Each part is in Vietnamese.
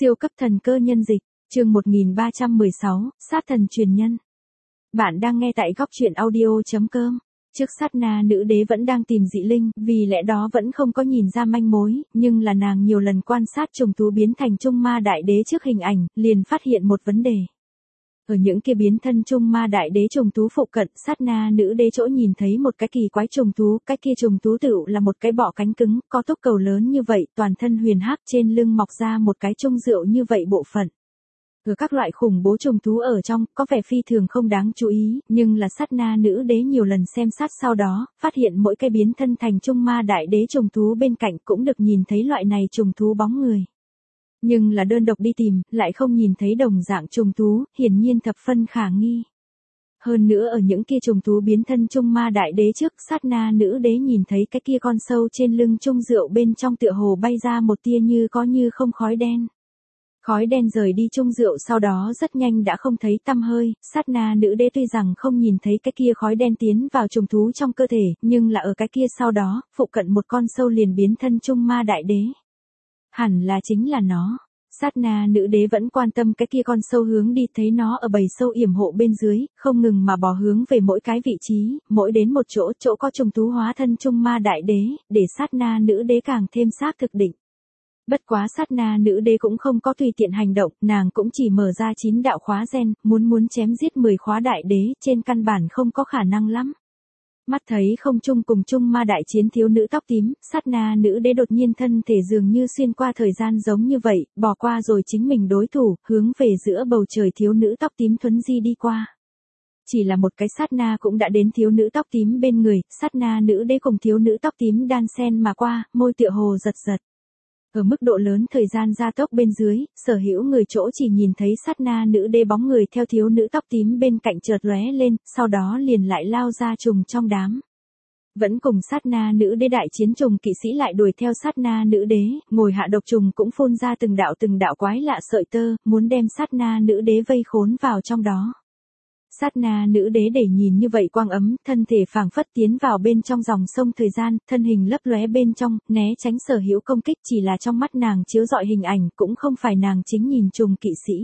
Siêu cấp thần cơ nhân dịch, chương 1316, sát thần truyền nhân. Bạn đang nghe tại góc truyện audio.com. Trước sát na nữ đế vẫn đang tìm dị linh, vì lẽ đó vẫn không có nhìn ra manh mối, nhưng là nàng nhiều lần quan sát trùng thú biến thành trung ma đại đế trước hình ảnh, liền phát hiện một vấn đề. Ở những kia biến thân trung ma đại đế trùng thú phụ cận, sát na nữ đế chỗ nhìn thấy một cái kỳ quái trùng thú, cái kia trùng thú tựu là một cái bọ cánh cứng, có tốc cầu lớn như vậy, toàn thân huyền hắc, trên lưng mọc ra một cái trung rượu như vậy bộ phận. Ở các loại khủng bố trùng thú ở trong, có vẻ phi thường không đáng chú ý, nhưng là sát na nữ đế nhiều lần xem sát sau đó, phát hiện mỗi cái biến thân thành trung ma đại đế trùng thú bên cạnh cũng được nhìn thấy loại này trùng thú bóng người. Nhưng là đơn độc đi tìm, lại không nhìn thấy đồng dạng trùng thú, hiển nhiên thập phân khả nghi. Hơn nữa ở những kia trùng thú biến thân trung ma đại đế trước, sát na nữ đế nhìn thấy cái kia con sâu trên lưng trung rượu bên trong tựa hồ bay ra một tia như có như không khói đen. Khói đen rời đi trung rượu sau đó rất nhanh đã không thấy tăm hơi, sát na nữ đế tuy rằng không nhìn thấy cái kia khói đen tiến vào trùng thú trong cơ thể, nhưng là ở cái kia sau đó, phụ cận một con sâu liền biến thân trung ma đại đế. Hẳn là chính là nó. Sát na nữ đế vẫn quan tâm cái kia con sâu hướng đi, thấy nó ở bầy sâu yểm hộ bên dưới, không ngừng mà bò hướng về mỗi cái vị trí, mỗi đến một chỗ, chỗ có trùng thú hóa thân trung ma đại đế, để sát na nữ đế càng thêm xác thực định. Bất quá sát na nữ đế cũng không có tùy tiện hành động, nàng cũng chỉ mở ra 9 đạo khóa gen, muốn chém giết 10 khóa đại đế, trên căn bản không có khả năng lắm. Mắt thấy không chung cùng chung ma đại chiến thiếu nữ tóc tím, sát na nữ đế đột nhiên thân thể dường như xuyên qua thời gian giống như vậy, bỏ qua rồi chính mình đối thủ, hướng về giữa bầu trời thiếu nữ tóc tím thuấn di đi qua. Chỉ là một cái sát na cũng đã đến thiếu nữ tóc tím bên người, sát na nữ đế cùng thiếu nữ tóc tím đan sen mà qua, môi tựa hồ giật giật. Ở mức độ lớn thời gian gia tốc bên dưới, sở hữu người chỗ chỉ nhìn thấy sát na nữ đế bóng người theo thiếu nữ tóc tím bên cạnh chợt lóe lên, sau đó liền lại lao ra trùng trong đám. Vẫn cùng sát na nữ đế đại chiến trùng kỵ sĩ lại đuổi theo sát na nữ đế, ngồi hạ độc trùng cũng phun ra từng đạo quái lạ sợi tơ, muốn đem sát na nữ đế vây khốn vào trong đó. Sát na nữ đế để nhìn như vậy quang ấm, thân thể phảng phất tiến vào bên trong dòng sông thời gian, thân hình lấp lóe bên trong, né tránh sở hữu công kích, chỉ là trong mắt nàng chiếu rọi hình ảnh, cũng không phải nàng chính nhìn trùng kỵ sĩ.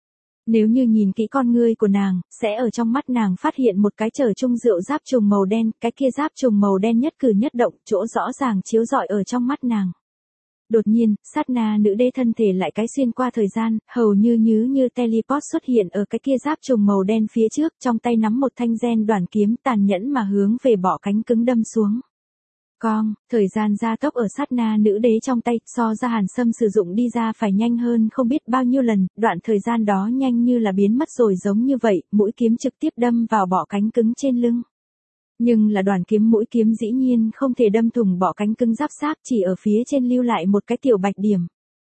Nếu như nhìn kỹ con ngươi của nàng, sẽ ở trong mắt nàng phát hiện một cái chở trung rượu giáp trùng màu đen, cái kia giáp trùng màu đen nhất cử nhất động, chỗ rõ ràng chiếu rọi ở trong mắt nàng. Đột nhiên, sát na nữ đế thân thể lại cái xuyên qua thời gian, hầu như teleport xuất hiện ở cái kia giáp trùng màu đen phía trước, trong tay nắm một thanh gen đoản kiếm tàn nhẫn mà hướng về bọ cánh cứng đâm xuống. Thời gian gia tốc ở sát na nữ đế trong tay, so ra Hàn Sâm sử dụng đi ra phải nhanh hơn không biết bao nhiêu lần, đoạn thời gian đó nhanh như là biến mất rồi giống như vậy, mũi kiếm trực tiếp đâm vào bọ cánh cứng trên lưng. Nhưng là đoàn kiếm mũi kiếm dĩ nhiên không thể đâm thủng bọ cánh cứng giáp xác, chỉ ở phía trên lưu lại một cái tiểu bạch điểm.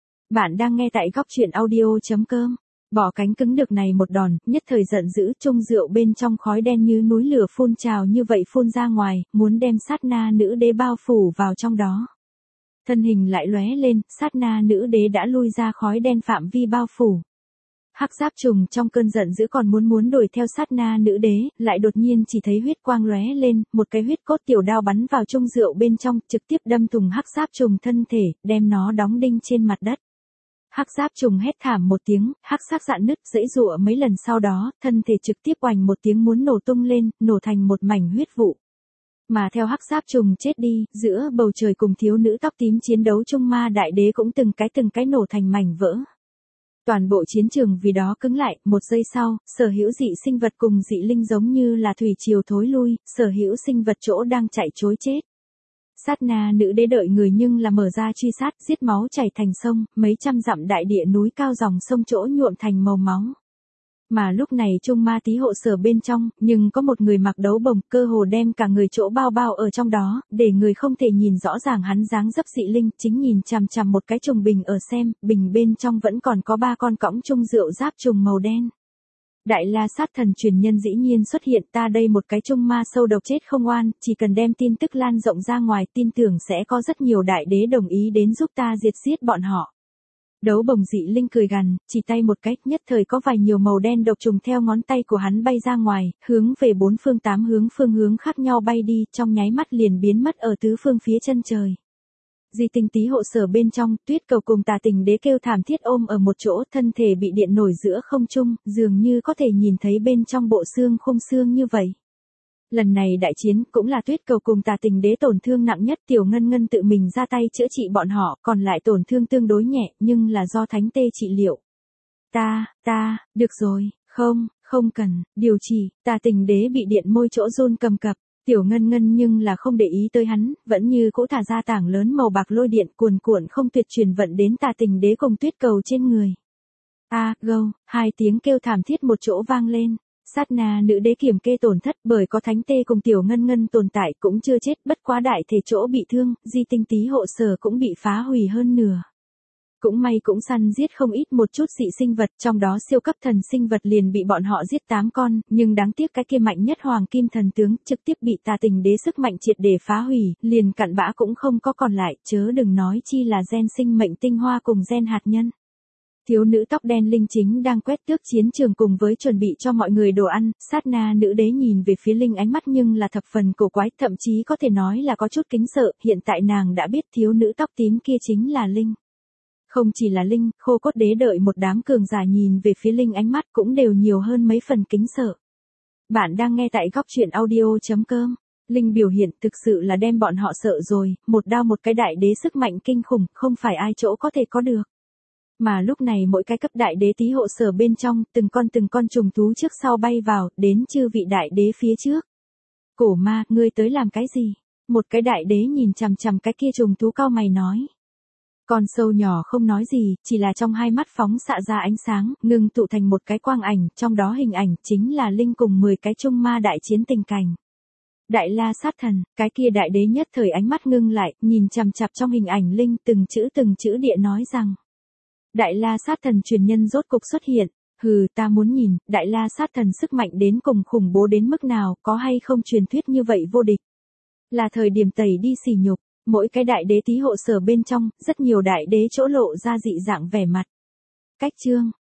Bạn đang nghe tại góc truyện audio.com. Bọ cánh cứng được này một đòn, nhất thời giận dữ, trung rượu bên trong khói đen như núi lửa phun trào như vậy phun ra ngoài, muốn đem sát na nữ đế bao phủ vào trong đó. Thân hình lại lóe lên, sát na nữ đế đã lui ra khói đen phạm vi bao phủ. Hắc giáp trùng trong cơn giận dữ còn muốn đuổi theo sát na nữ đế, lại đột nhiên chỉ thấy huyết quang lóe lên, một cái huyết cốt tiểu đao bắn vào trung rượu bên trong, trực tiếp đâm thủng hắc giáp trùng thân thể, đem nó đóng đinh trên mặt đất. Hắc giáp trùng hét thảm một tiếng, hắc xác rạn nứt, giãy giụa mấy lần sau đó, thân thể trực tiếp oành một tiếng muốn nổ tung lên, nổ thành một mảnh huyết vụ. Mà theo hắc giáp trùng chết đi, giữa bầu trời cùng thiếu nữ tóc tím chiến đấu trung ma đại đế cũng từng cái nổ thành mảnh vỡ. Toàn bộ chiến trường vì đó cứng lại, một giây sau, sở hữu dị sinh vật cùng dị linh giống như là thủy triều thối lui, sở hữu sinh vật chỗ đang chạy trối chết. Sát na nữ đế đợi người nhưng là mở ra truy sát, giết máu chảy thành sông, mấy trăm dặm đại địa núi cao dòng sông chỗ nhuộm thành màu máu. Mà lúc này trung ma tí hộ sở bên trong, nhưng có một người mặc đấu bồng, cơ hồ đem cả người chỗ bao ở trong đó, để người không thể nhìn rõ ràng hắn dáng dấp dị linh, chính nhìn chằm chằm một cái trùng bình ở xem, bình bên trong vẫn còn có 3 con cõng trung rượu giáp trùng màu đen. Đại La sát thần truyền nhân dĩ nhiên xuất hiện, ta đây một cái trung ma sâu độc chết không oan, chỉ cần đem tin tức lan rộng ra ngoài, tin tưởng sẽ có rất nhiều đại đế đồng ý đến giúp ta diệt giết bọn họ. Đấu bồng dị linh cười gằn, chỉ tay một cách, nhất thời có vài nhiều màu đen độc trùng theo ngón tay của hắn bay ra ngoài, hướng về 4 phương 8 hướng khác nhau bay đi, trong nháy mắt liền biến mất ở tứ phương phía chân trời. Di tinh tý hộ sở bên trong, Tuyết Cầu cùng Tà Tình Đế kêu thảm thiết ôm ở một chỗ, thân thể bị điện nổi giữa không trung, dường như có thể nhìn thấy bên trong bộ xương khung xương như vậy. Lần này đại chiến cũng là Tuyết Cầu cùng Tà Tình Đế tổn thương nặng nhất, Tiểu Ngân Ngân tự mình ra tay chữa trị bọn họ, còn lại tổn thương tương đối nhẹ, nhưng là do Thánh Tê trị liệu. Được rồi, không cần, điều trị, Tà Tình Đế bị điện môi chỗ run cầm cập. Tiểu Ngân Ngân nhưng là không để ý tới hắn, vẫn như cũ thả ra tảng lớn màu bạc lôi điện cuồn cuộn không tuyệt truyền vận đến Tà Tình Đế cùng Tuyết Cầu trên người. Gâu, hai tiếng kêu thảm thiết một chỗ vang lên. Sát na nữ đế kiểm kê tổn thất bởi có Thánh Tê cùng Tiểu Ngân Ngân tồn tại cũng chưa chết, bất quá đại thể chỗ bị thương, Di tinh tý hộ sở cũng bị phá hủy hơn nửa. Cũng may cũng săn giết không ít một chút dị sinh vật, trong đó siêu cấp thần sinh vật liền bị bọn họ giết 8 con, nhưng đáng tiếc cái kia mạnh nhất hoàng kim thần tướng trực tiếp bị Tà Tình Đế sức mạnh triệt để phá hủy, liền cặn bã cũng không có còn lại, chớ đừng nói chi là gen sinh mệnh tinh hoa cùng gen hạt nhân. Thiếu nữ tóc đen Linh chính đang quét tước chiến trường cùng với chuẩn bị cho mọi người đồ ăn, sát na nữ đế nhìn về phía Linh ánh mắt nhưng là thập phần cổ quái, thậm chí có thể nói là có chút kính sợ, hiện tại nàng đã biết thiếu nữ tóc tím kia chính là Linh. Không chỉ là Linh, Khô Cốt Đế đợi một đám cường giả nhìn về phía Linh ánh mắt cũng đều nhiều hơn mấy phần kính sợ. Bạn đang nghe tại góc truyện audio.com. Linh biểu hiện thực sự là đem bọn họ sợ rồi, một đao một cái đại đế sức mạnh kinh khủng, không phải ai chỗ có thể có được. Mà lúc này mỗi cái cấp đại đế tí hộ sở bên trong, từng con trùng thú trước sau bay vào, đến chư vị đại đế phía trước. Cổ ma, ngươi tới làm cái gì? Một cái đại đế nhìn chằm chằm cái kia trùng thú cao mày nói. Con sâu nhỏ không nói gì, chỉ là trong hai mắt phóng xạ ra ánh sáng, ngưng tụ thành một cái quang ảnh, trong đó hình ảnh chính là Linh cùng 10 cái trung ma đại chiến tình cảnh. Đại La Sát Thần, cái kia đại đế nhất thời ánh mắt ngưng lại, nhìn chằm chằm trong hình ảnh Linh từng chữ địa nói rằng. Đại La Sát Thần truyền nhân rốt cục xuất hiện, ta muốn nhìn, Đại La Sát Thần sức mạnh đến cùng khủng bố đến mức nào, có hay không truyền thuyết như vậy vô địch. Là thời điểm tẩy đi sỉ nhục. Mỗi cái đại đế tí hộ sở bên trong, rất nhiều đại đế chỗ lộ ra dị dạng vẻ mặt. Cách chương,